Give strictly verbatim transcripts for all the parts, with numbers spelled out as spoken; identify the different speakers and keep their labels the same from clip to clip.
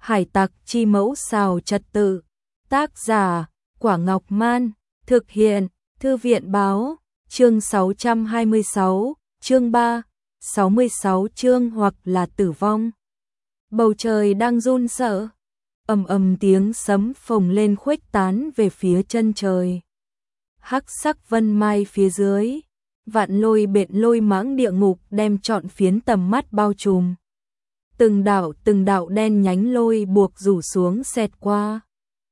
Speaker 1: Hải tặc chi mẫu xào trật tự. Tác giả, Quả Ngọc Man. Thực hiện, Thư viện Báo. Chương sáu trăm hai mươi sáu, chương ba, sáu mươi sáu chương hoặc là tử vong. Bầu trời đang run sợ. Ầm ầm tiếng sấm phồng lên khuếch tán về phía chân trời. Hắc sắc vân mai phía dưới. Vạn lôi bện lôi mãng địa ngục đem trọn phiến tầm mắt bao trùm. Từng đạo từng đạo đen nhánh lôi buộc rủ xuống xẹt qua.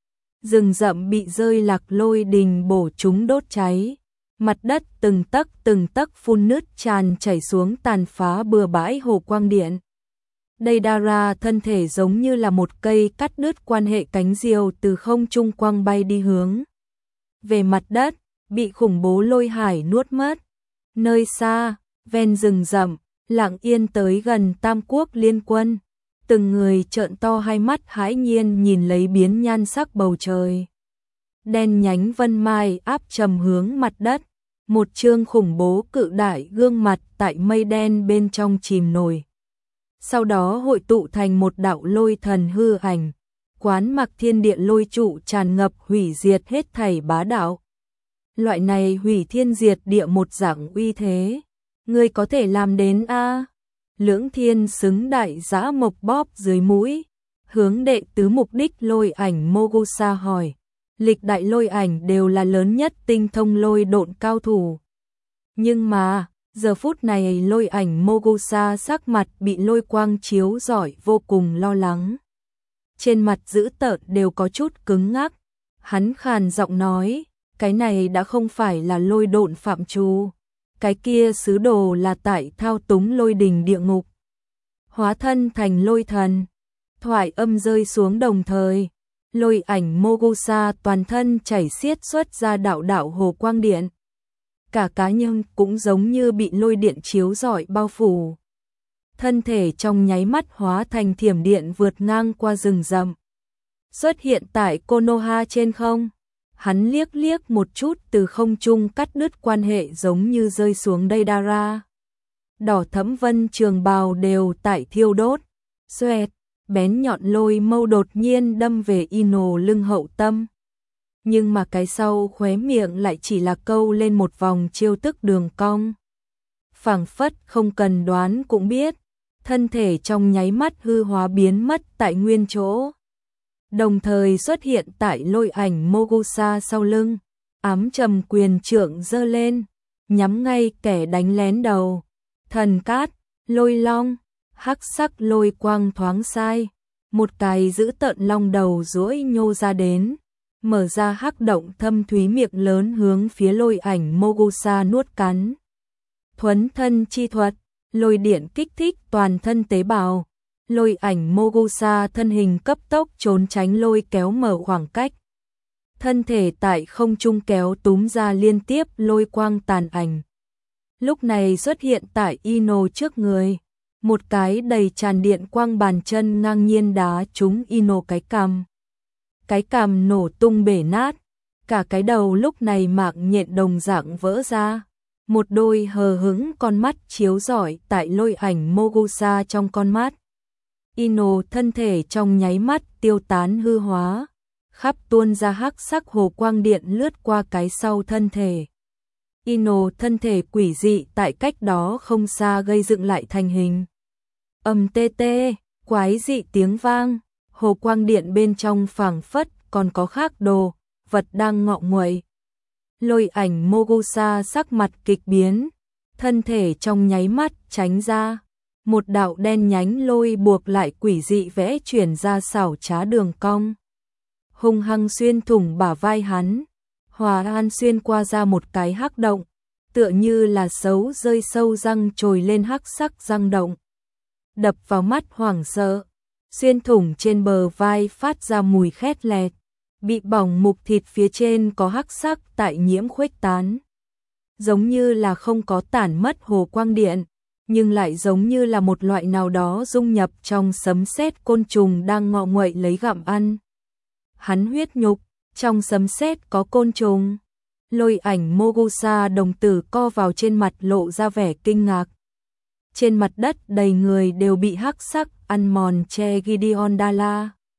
Speaker 1: Rừng rậm bị rơi lạc lôi đình bổ chúng đốt cháy. Mặt đất từng tấc từng tấc phun nứt tràn chảy xuống tàn phá bừa bãi hồ quang điện. Deidara thân thể giống như là một cây cắt đứt quan hệ cánh diều từ không trung quang bay đi hướng về mặt đất, bị khủng bố lôi hải nuốt mất. Nơi xa, ven rừng rậm, lặng yên tới gần Tam Quốc liên quân. Từng người trợn to hai mắt hãi nhiên nhìn lấy biến nhan sắc bầu trời. Đen nhánh vân mai áp trầm hướng mặt đất. Một chương khủng bố cự đại gương mặt tại mây đen bên trong chìm nổi. Sau đó hội tụ thành một đạo lôi thần hư ảnh. Quán mặc thiên địa lôi trụ tràn ngập hủy diệt hết thảy bá đạo. Loại này hủy thiên diệt địa một dạng uy thế. Ngươi có thể làm đến a? Lưỡng thiên xứng đại giã mộc bóp dưới mũi. Hướng đệ tứ mục đích lôi ảnh Mogusa hỏi. Lịch đại lôi ảnh đều là lớn nhất tinh thông lôi độn cao thủ. Nhưng mà, giờ phút này lôi ảnh Mogusa sắc mặt bị lôi quang chiếu rọi vô cùng lo lắng. Trên mặt dữ tợn đều có chút cứng ngắc. Hắn khàn giọng nói, cái này đã không phải là lôi độn phạm trù. Cái kia sứ đồ là tại thao túng lôi đình địa ngục. Hóa thân thành lôi thần. Thoại âm rơi xuống đồng thời. Lôi ảnh Mogusa toàn thân chảy xiết xuất ra đạo đạo hồ quang điện. Cả cá nhân cũng giống như bị lôi điện chiếu rọi bao phủ. Thân thể trong nháy mắt hóa thành thiểm điện vượt ngang qua rừng rậm. Xuất hiện tại Konoha trên không. Hắn liếc liếc một chút từ không trung cắt đứt quan hệ giống như rơi xuống Deidara. Đỏ thẫm vân trường bào đều tại thiêu đốt. Xoẹt, bén nhọn lôi mâu đột nhiên đâm về Ino lưng hậu tâm. Nhưng mà cái sau khóe miệng lại chỉ là câu lên một vòng chiêu tức đường cong. Phảng phất không cần đoán cũng biết, thân thể trong nháy mắt hư hóa biến mất tại nguyên chỗ. Đồng thời xuất hiện tại lôi ảnh Mogusa sau lưng, ám trầm quyền trượng giơ lên, nhắm ngay kẻ đánh lén đầu. Thần cát, lôi long, hắc sắc lôi quang thoáng sai, một cái giữ tợn long đầu duỗi nhô ra đến, mở ra hắc động thâm thúy miệng lớn hướng phía lôi ảnh Mogusa nuốt cắn. Thuấn thân chi thuật, lôi điện kích thích toàn thân tế bào. Lôi ảnh Mogusa thân hình cấp tốc trốn tránh lôi kéo mở khoảng cách. Thân thể tại không trung kéo túm ra liên tiếp lôi quang tàn ảnh. Lúc này xuất hiện tại Ino trước người. Một cái đầy tràn điện quang bàn chân ngang nhiên đá trúng Ino cái cằm. Cái cằm nổ tung bể nát. Cả cái đầu lúc này mạng nhện đồng dạng vỡ ra. Một đôi hờ hững con mắt chiếu rọi tại lôi ảnh Mogusa trong con mắt. Ino thân thể trong nháy mắt tiêu tán hư hóa, khắp tuôn ra hắc sắc hồ quang điện lướt qua cái sau thân thể. Ino thân thể quỷ dị tại cách đó không xa gây dựng lại thành hình. Ầm tê tê, quái dị tiếng vang, hồ quang điện bên trong phảng phất còn có khác đồ, vật đang ngọ nguậy. Lôi ảnh Mogusa sắc mặt kịch biến, thân thể trong nháy mắt tránh ra. Một đạo đen nhánh lôi buộc lại quỷ dị vẽ chuyển ra xảo trá đường cong. Hung hăng xuyên thủng bả vai hắn, hòa an xuyên qua ra một cái hắc động, tựa như là sấu rơi sâu răng trồi lên hắc sắc răng động. Đập vào mắt hoảng sợ, xuyên thủng trên bờ vai phát ra mùi khét lẹt, bị bỏng mục thịt phía trên có hắc sắc tại nhiễm khuếch tán. Giống như là không có tản mất hồ quang điện, nhưng lại giống như là một loại nào đó dung nhập trong sấm sét côn trùng đang ngọ nguậy lấy gặm ăn. Hắn huyết nhục, trong sấm sét có côn trùng. Lôi ảnh Mogusa đồng tử co vào trên mặt lộ ra vẻ kinh ngạc. Trên mặt đất đầy người đều bị hắc sắc ăn mòn che Gideon Dalla.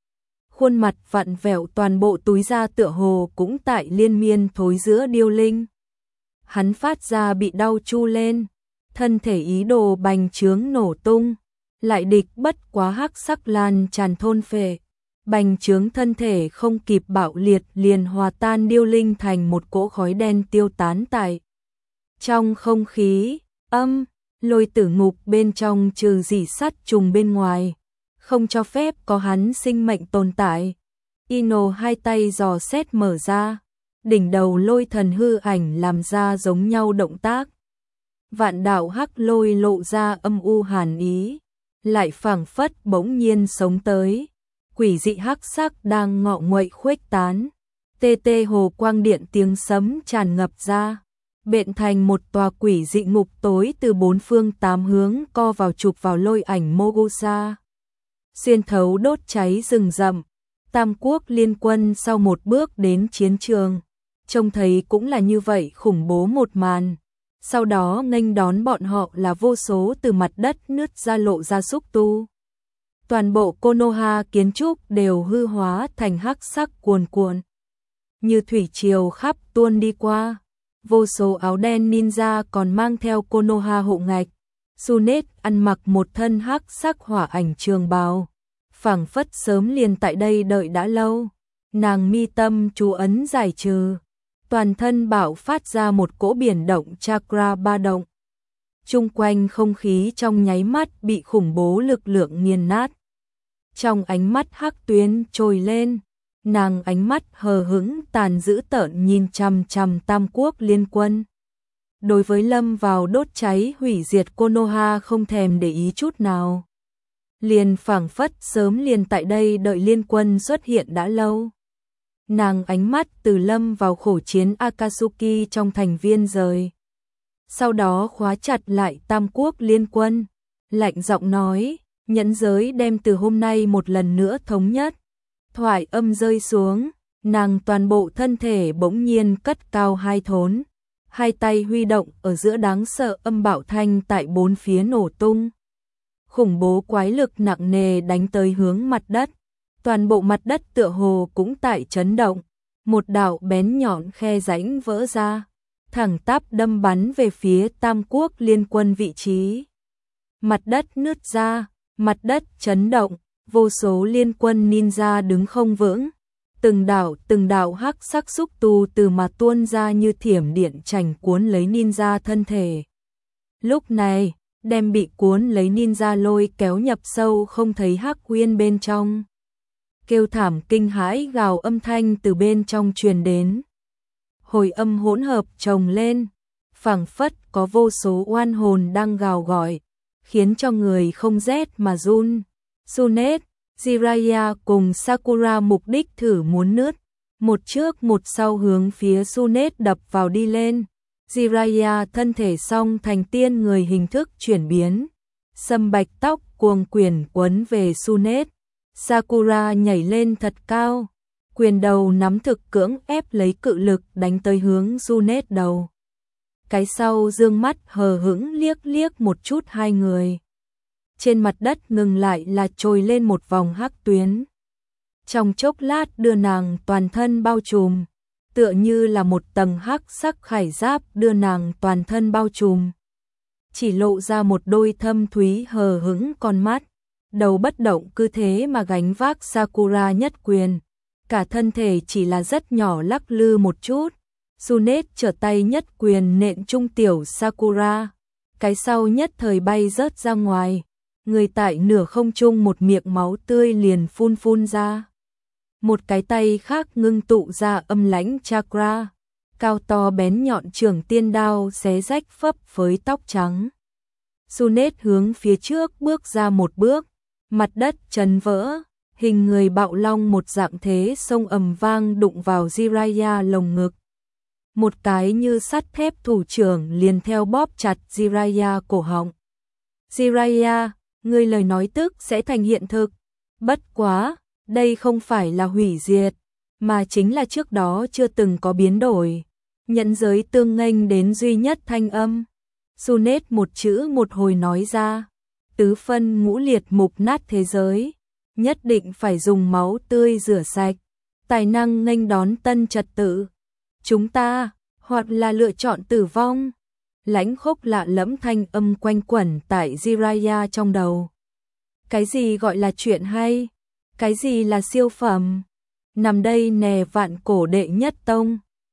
Speaker 1: khuôn mặt vặn vẹo, toàn bộ túi da tựa hồ cũng tại liên miên thối giữa điêu linh. Hắn phát ra bị đau chu lên, thân thể ý đồ bành trướng nổ tung, lại địch bất quá hắc sắc lan tràn thôn phệ. Bành trướng thân thể không kịp bạo liệt liền hòa tan điêu linh thành một cỗ khói đen tiêu tán tại trong không khí. Âm, Lôi Tử Ngục bên trong trừ dị sắt trùng bên ngoài, không cho phép có hắn sinh mệnh tồn tại. Ino hai tay dò xét mở ra, đỉnh đầu lôi thần hư ảnh làm ra giống nhau động tác. Vạn đạo hắc lôi lộ ra âm u hàn ý, lại phảng phất bỗng nhiên sống tới. Quỷ dị hắc sắc đang ngọ nguậy khuếch tán, tê tê hồ quang điện tiếng sấm tràn ngập ra, bện thành một tòa quỷ dị ngục tối từ bốn phương tám hướng co vào chụp vào lôi ảnh Mogusa. Xuyên thấu đốt cháy rừng rậm, Tam Quốc liên quân sau một bước đến chiến trường, trông thấy cũng là như vậy khủng bố một màn. Sau đó nghênh đón bọn họ là vô số từ mặt đất nứt ra lộ ra xúc tu. Toàn bộ Konoha kiến trúc đều hư hóa thành hắc sắc cuồn cuộn, như thủy triều khắp tuôn đi qua. Vô số áo đen ninja còn mang theo Konoha hộ ngạch. Sunet ăn mặc một thân hắc sắc hỏa ảnh trường bào, phảng phất sớm liền tại đây đợi đã lâu. Nàng mi tâm chú ấn giải trừ, toàn thân bạo phát ra một cỗ biển động chakra ba động. Chung quanh không khí trong nháy mắt bị khủng bố lực lượng nghiền nát. Trong ánh mắt hắc tuyến trồi lên, nàng ánh mắt hờ hững tàn dữ tợn nhìn chằm chằm Tam Quốc liên quân. Đối với lâm vào đốt cháy hủy diệt Konoha không thèm để ý chút nào. Liền phảng phất sớm liền tại đây đợi liên quân xuất hiện đã lâu. Nàng ánh mắt từ lâm vào khổ chiến Akatsuki trong thành viên rời. Sau đó khóa chặt lại Tam Quốc liên quân, lạnh giọng nói, nhẫn giới đem từ hôm nay một lần nữa thống nhất. Thoại âm rơi xuống, nàng toàn bộ thân thể bỗng nhiên cất cao hai thốn, hai tay huy động ở giữa đáng sợ âm bạo thanh tại bốn phía nổ tung. Khủng bố quái lực nặng nề đánh tới hướng mặt đất, toàn bộ mặt đất tựa hồ cũng tại chấn động, một đạo bén nhọn khe rãnh vỡ ra, thẳng tắp đâm bắn về phía Tam Quốc liên quân vị trí. Mặt đất nứt ra, mặt đất chấn động, vô số liên quân ninja đứng không vững, từng đạo từng đạo hắc sắc xúc tu từ mà tuôn ra như thiểm điện chành cuốn lấy ninja thân thể. Lúc này, đem bị cuốn lấy ninja lôi kéo nhập sâu không thấy hắc uyên bên trong. Kêu thảm kinh hãi gào âm thanh từ bên trong truyền đến. Hồi âm hỗn hợp chồng lên, phảng phất có vô số oan hồn đang gào gọi, khiến cho người không rét mà run. Sunet, Jiraiya cùng Sakura mục đích thử muốn nứt, một trước một sau hướng phía Sunet đập vào đi lên. Jiraiya thân thể song thành tiên người hình thức chuyển biến, sâm bạch tóc cuồng quyền quấn về Sunet. Sakura nhảy lên thật cao, quyền đầu nắm thực cưỡng ép lấy cự lực đánh tới hướng Sunet đầu. Cái sau dương mắt hờ hững liếc liếc một chút hai người. Trên mặt đất ngừng lại là trồi lên một vòng hắc tuyến. Trong chốc lát đưa nàng toàn thân bao trùm, tựa như là một tầng hắc sắc khải giáp đưa nàng toàn thân bao trùm. Chỉ lộ ra một đôi thâm thúy hờ hững con mắt, đầu bất động cứ thế mà gánh vác Sakura nhất quyền. Cả thân thể chỉ là rất nhỏ lắc lư một chút. Sunet trở tay nhất quyền nện trung tiểu Sakura, cái sau nhất thời bay rớt ra ngoài, người tại nửa không trung một miệng máu tươi liền phun phun ra. Một cái tay khác ngưng tụ ra âm lãnh chakra, cao to bén nhọn trường tiên đao xé rách phấp với tóc trắng. Sunet hướng phía trước bước ra một bước, mặt đất chấn vỡ, hình người bạo long một dạng thế sông ầm vang đụng vào Jiraiya lồng ngực. Một cái như sắt thép thủ trưởng liền theo bóp chặt Jiraiya cổ họng. Jiraiya, ngươi lời nói tức sẽ thành hiện thực. Bất quá, đây không phải là hủy diệt, mà chính là trước đó chưa từng có biến đổi. Nhẫn giới tương nghênh đến duy nhất thanh âm. Sunet một chữ một hồi nói ra. Tứ phân ngũ liệt mục nát thế giới. nhất định phải dùng máu tươi rửa sạch, tài năng nghênh đón tân trật tự. Chúng ta, hoặc là lựa chọn tử vong. Lãnh Khốc lạ lẫm thanh âm quanh quẩn tại Jiraiya trong đầu. Cái gì gọi là chuyện hay? Cái gì là siêu phẩm? Nằm đây nè vạn cổ đệ nhất tông.